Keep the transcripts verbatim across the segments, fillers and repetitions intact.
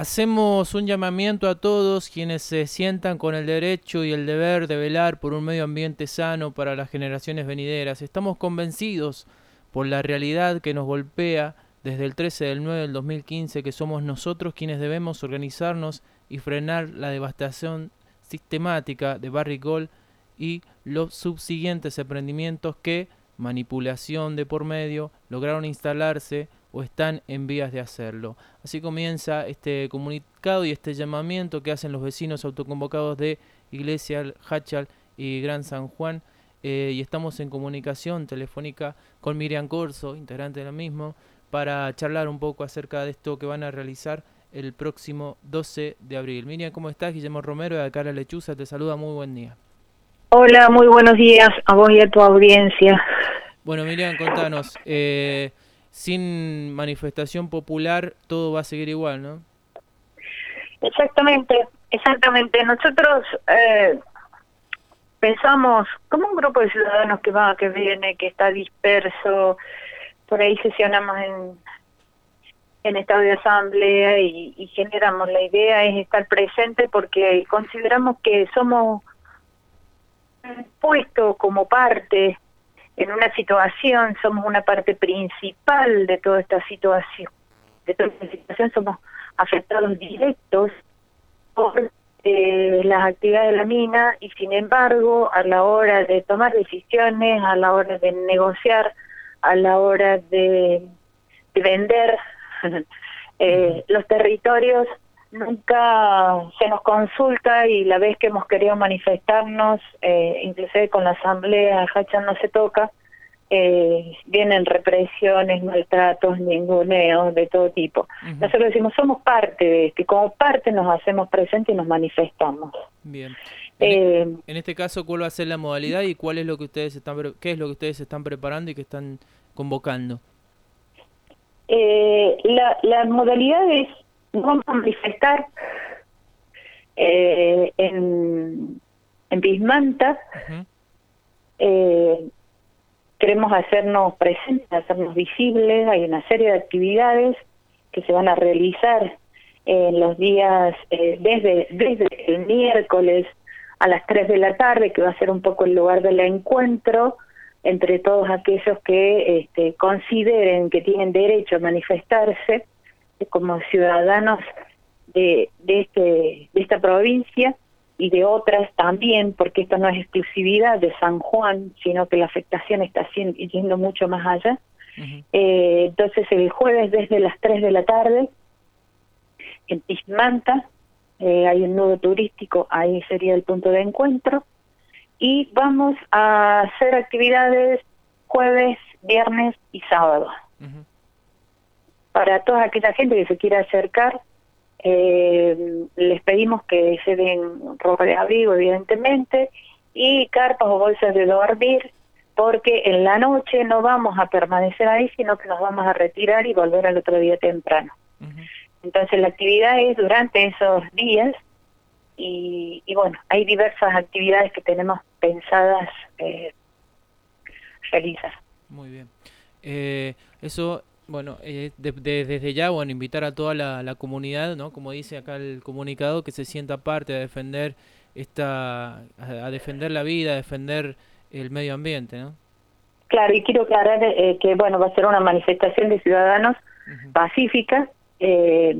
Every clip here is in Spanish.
Hacemos un llamamiento a todos quienes se sientan con el derecho y el deber de velar por un medio ambiente sano para las generaciones venideras. Estamos convencidos por la realidad que nos golpea desde el trece del nueve del dos mil quince que somos nosotros quienes debemos organizarnos y frenar la devastación sistemática de Barrick Gold y los subsiguientes emprendimientos que, manipulación de por medio, lograron instalarse o están en vías de hacerlo. Así comienza este comunicado y este llamamiento que hacen los vecinos autoconvocados de Iglesia, Hachal y Gran San Juan, eh, y estamos en comunicación telefónica con Miriam Corso, integrante de la misma, para charlar un poco acerca de esto que van a realizar el próximo doce de abril. Miriam, ¿cómo estás? Guillermo Romero de acá La Lechuza te saluda, muy buen día. Hola, muy buenos días a vos y a tu audiencia. Bueno, Miriam, contanos, eh, sin manifestación popular todo va a seguir igual, ¿no? Exactamente, exactamente. Nosotros eh, pensamos como un grupo de ciudadanos que va, que viene, que está disperso, por ahí sesionamos en, en estado de asamblea y, y generamos, la idea es estar presente porque consideramos que somos puestos como parte en una situación, somos una parte principal de toda esta situación. De toda esta situación somos afectados directos por eh, las actividades de la mina y sin embargo a la hora de tomar decisiones, a la hora de negociar, a la hora de, de vender eh, los territorios, nunca se nos consulta y la vez que hemos querido manifestarnos, eh, inclusive con la asamblea, Hachal no se toca, eh, vienen represiones, maltratos, ninguneos de todo tipo. Uh-huh. Nosotros decimos, somos parte de esto y como parte nos hacemos presentes y nos manifestamos. Bien. Eh, en, en este caso, ¿cuál va a ser la modalidad y cuál es lo que ustedes están, qué es lo que ustedes están preparando y que están convocando? Eh, la, la modalidad es nos vamos a manifestar eh, en, en Bismanta. Uh-huh. eh, queremos hacernos presentes, hacernos visibles. Hay una serie de actividades que se van a realizar en los días eh, desde, desde el miércoles a las tres de la tarde, que va a ser un poco el lugar del encuentro entre todos aquellos que este, consideren que tienen derecho a manifestarse como ciudadanos de, de, este, de esta provincia y de otras también, porque esto no es exclusividad de San Juan, sino que la afectación está yendo mucho más allá. Uh-huh. Eh, entonces el jueves desde las tres de la tarde, en Bismanta, eh, hay un nudo turístico, ahí sería el punto de encuentro, y vamos a hacer actividades jueves, viernes y sábado. Uh-huh. Para toda aquella gente que se quiera acercar, eh, les pedimos que se den ropa de abrigo, evidentemente, y carpas o bolsas de dormir, porque en la noche no vamos a permanecer ahí, sino que nos vamos a retirar y volver al otro día temprano. Uh-huh. Entonces la actividad es durante esos días, y, y bueno, hay diversas actividades que tenemos pensadas eh, realizar. Muy bien. Eh, eso... Bueno, eh, de, de, desde ya, bueno, invitar a toda la, la comunidad, ¿no? Como dice acá el comunicado, que se sienta parte a defender esta, a, a defender la vida, a defender el medio ambiente, ¿no? Claro, y quiero aclarar eh, que, bueno, va a ser una manifestación de ciudadanos uh-huh. pacífica, eh,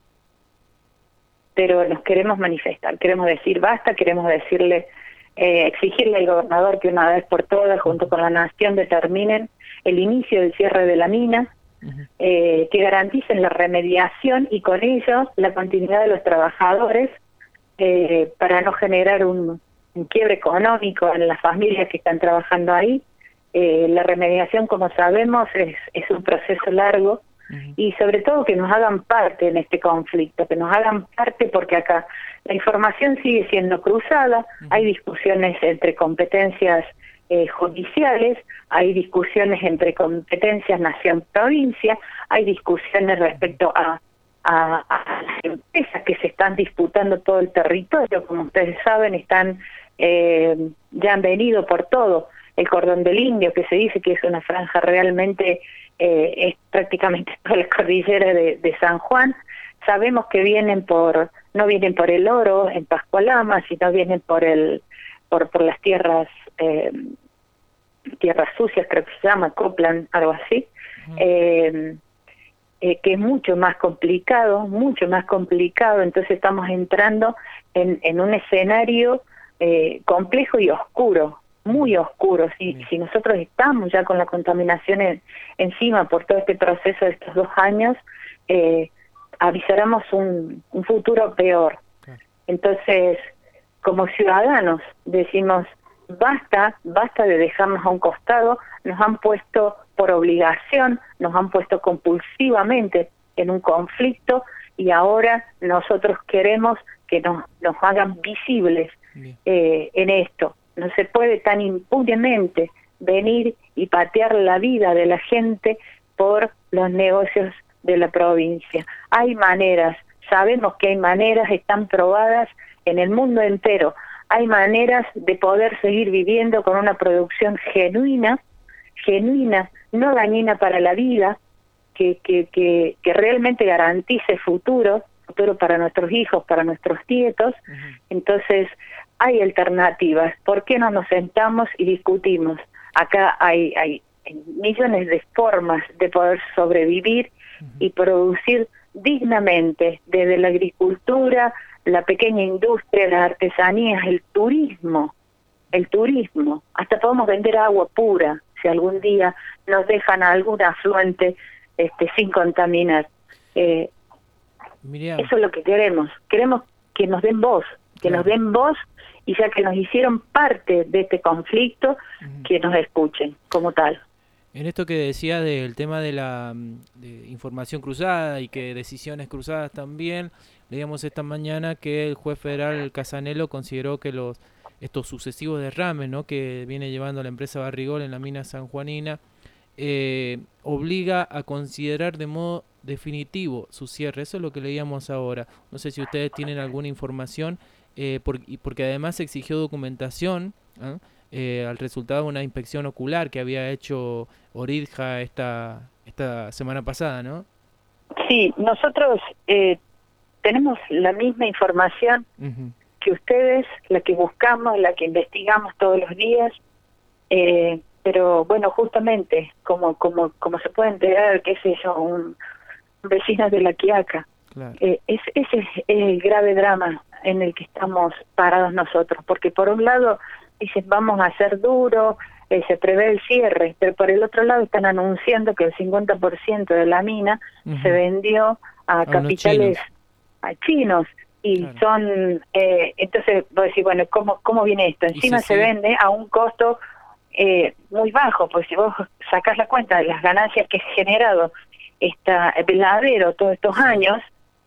pero nos queremos manifestar, queremos decir basta, queremos decirle, eh, exigirle al gobernador que una vez por todas, junto con la nación, determinen el inicio del cierre de la mina, Uh-huh. Eh, que garanticen la remediación y con ello la continuidad de los trabajadores eh, para no generar un, un quiebre económico en las familias que están trabajando ahí. Eh, la remediación, como sabemos, es, es un proceso largo uh-huh. y sobre todo que nos hagan parte en este conflicto, que nos hagan parte porque acá la información sigue siendo cruzada, uh-huh. hay discusiones entre competencias Eh, judiciales, hay discusiones entre competencias nación-provincia, hay discusiones respecto a, a, a las empresas que se están disputando todo el territorio, como ustedes saben, están eh, ya han venido por todo el cordón del Indio, que se dice que es una franja realmente, eh, es prácticamente toda la cordillera de, de San Juan, sabemos que vienen por, no vienen por el oro en Pascualama, sino vienen por el, por, por las tierras, eh, tierras sucias, creo que se llama, Copland, algo así, uh-huh. eh, eh, que es mucho más complicado, mucho más complicado, entonces estamos entrando en, en un escenario eh, complejo y oscuro, muy oscuro. Si, si nosotros estamos ya con la contaminación en, encima por todo este proceso de estos dos años, eh, avisáramos un, un futuro peor. Entonces, como ciudadanos, decimos, basta, basta de dejarnos a un costado, nos han puesto por obligación, nos han puesto compulsivamente en un conflicto y ahora nosotros queremos que nos, nos hagan visibles eh, en esto. No se puede tan impunemente venir y patear la vida de la gente por los negocios de la provincia. Hay maneras, sabemos que hay maneras, están probadas en el mundo entero. Hay maneras de poder seguir viviendo con una producción genuina, genuina, no dañina para la vida, que, que, que, que realmente garantice futuro, futuro para nuestros hijos, para nuestros nietos. Uh-huh. Entonces, hay alternativas. ¿Por qué no nos sentamos y discutimos? Acá hay, hay millones de formas de poder sobrevivir uh-huh. y producir dignamente, desde la agricultura, la pequeña industria, las artesanías, el turismo, el turismo. Hasta podemos vender agua pura, si algún día nos dejan algún afluente este, sin contaminar. Eh, eso es lo que queremos. Queremos que nos den voz, que claro. nos den voz, y ya que nos hicieron parte de este conflicto, uh-huh. que nos escuchen como tal. En esto que decía del tema de la de información cruzada y que decisiones cruzadas también, leíamos esta mañana que el juez federal Casanelo consideró que los estos sucesivos derrames, ¿no?, que viene llevando la empresa Barrigol en la mina sanjuanina, eh, obliga a considerar de modo definitivo su cierre. Eso es lo que leíamos ahora. No sé si ustedes tienen alguna información, eh, por, porque además se exigió documentación, ¿eh? Eh, al resultado de una inspección ocular que había hecho Oridja esta esta semana pasada, ¿no? Sí, nosotros eh, tenemos la misma información uh-huh. que ustedes, la que buscamos, la que investigamos todos los días, eh, pero bueno, justamente, como como como se puede enterar, qué sé yo, un, un vecino de La Quiaca, claro. eh, es, ese es el grave drama en el que estamos parados nosotros, porque por un lado dicen vamos a ser duros, eh, se prevé el cierre, pero por el otro lado están anunciando que el cincuenta por ciento de la mina uh-huh. se vendió a, a capitales chinos. a chinos, y claro. son, eh, entonces vos decís, bueno, ¿cómo, cómo viene esto? Encima se, se vende a un costo eh, muy bajo, pues si vos sacás la cuenta de las ganancias que ha generado esta Veladero todos estos sí. años,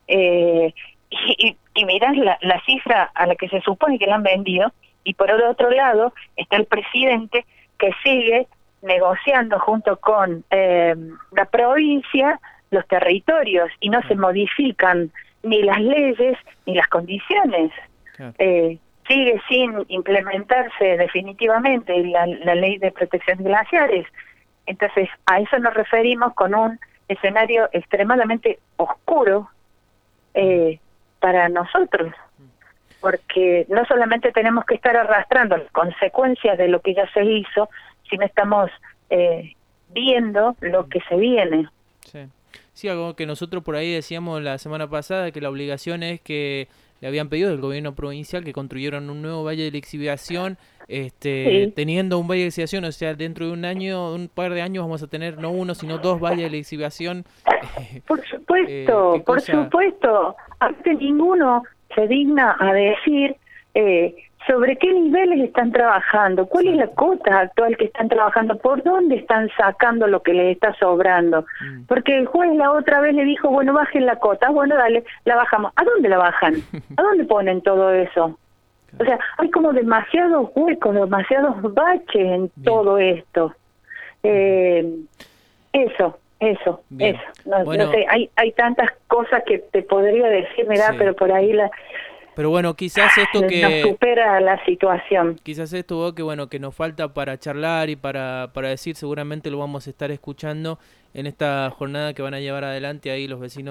eh, y, y, y mirás la, la cifra a la que se supone que la han vendido, y por el otro lado está el presidente que sigue negociando junto con eh, la provincia los territorios, y no se modifican ni las leyes ni las condiciones. Claro. Eh, sigue sin implementarse definitivamente la, la ley de protección de glaciares. Entonces, a eso nos referimos con un escenario extremadamente oscuro eh, para nosotros. Porque no solamente tenemos que estar arrastrando las consecuencias de lo que ya se hizo, sino estamos eh, viendo lo que se viene. Sí. sí, algo que nosotros por ahí decíamos la semana pasada, que la obligación es que le habían pedido al gobierno provincial que construyeron un nuevo valle de lixiviación, este, sí. teniendo un valle de lixiviación, o sea, dentro de un año, un par de años vamos a tener no uno, sino dos valles de lixiviación. Por supuesto, eh, por cosa... supuesto, ante ninguno se digna a decir eh, sobre qué niveles están trabajando, cuál sí. es la cota actual que están trabajando, por dónde están sacando lo que les está sobrando. Mm. Porque el juez la otra vez le dijo, bueno, bajen la cota, bueno, dale, la bajamos. ¿A dónde la bajan? ¿A dónde ponen todo eso? O sea, hay como demasiados huecos, demasiados baches en Bien. todo esto. Eh, eso. Eso, Bien. eso. No, bueno, no sé, hay hay tantas cosas que te podría decir, mirá, sí. pero por ahí la... Pero bueno, quizás esto que... nos supera la situación. Quizás esto que bueno que nos falta para charlar y para, para decir, seguramente lo vamos a estar escuchando en esta jornada que van a llevar adelante ahí los vecinos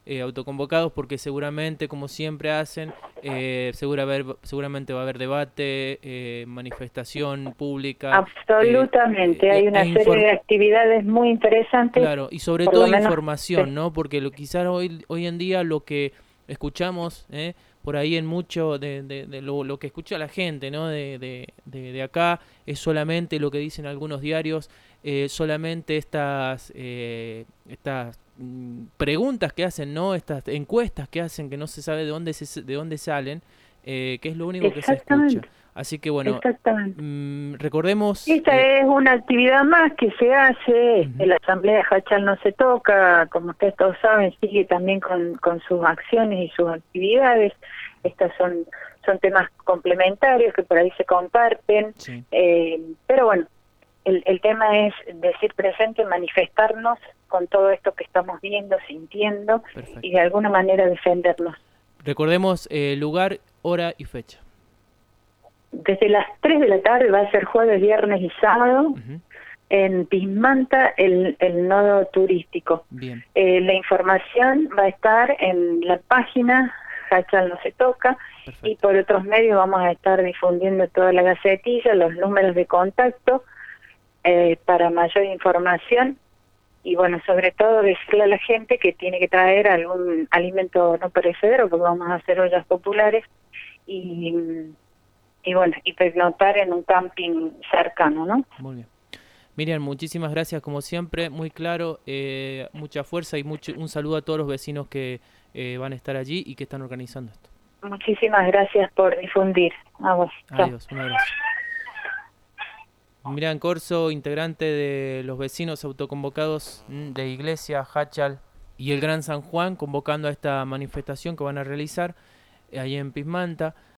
eh, autoconvocados, porque seguramente, como siempre hacen, eh, segura haber, seguramente va a haber debate, eh, manifestación pública. Absolutamente, eh, hay una e serie de actividades muy interesantes. Claro, y sobre por todo lo menos, información, sí. ¿no? Porque lo, quizás hoy, hoy en día lo que escuchamos, ¿eh? por ahí en mucho de, de, de lo, lo que escucha la gente, ¿no? De, de, de, de acá es solamente lo que dicen algunos diarios, eh, solamente estas estas estas mm, preguntas que hacen, ¿no? Estas encuestas que hacen que no se sabe de dónde se, de dónde salen, eh, que es lo único que se escucha. Así que bueno, mmm, recordemos... Esta eh, es una actividad más que se hace, uh-huh. La Asamblea Hachal no se toca, como ustedes todos saben, sigue también con, con sus acciones y sus actividades. Estas son, son temas complementarios que por ahí se comparten, sí. eh, pero bueno, el, el tema es decir presente, manifestarnos con todo esto que estamos viendo, sintiendo. Perfecto. Y de alguna manera defendernos. Recordemos eh, lugar, hora y fecha. Desde las tres de la tarde, va a ser jueves, viernes y sábado, uh-huh. en Pismanta, el, el nodo turístico. Bien. Eh, la información va a estar en la página Hachal no se toca. Perfecto. Y por otros medios vamos a estar difundiendo toda la gacetilla, los números de contacto eh, para mayor información. Y bueno, sobre todo decirle a la gente que tiene que traer algún alimento no perecedero, porque vamos a hacer ollas populares y... y bueno, y pernoctar en un camping cercano, ¿no? Muy bien. Miriam, muchísimas gracias como siempre, muy claro, eh, mucha fuerza y mucho, un saludo a todos los vecinos que eh, van a estar allí y que están organizando esto. Muchísimas gracias por difundir. A vos. Adiós, un abrazo. Miriam Corso, integrante de los vecinos autoconvocados de Iglesia, Hachal y el Gran San Juan, convocando a esta manifestación que van a realizar allí en Pismanta.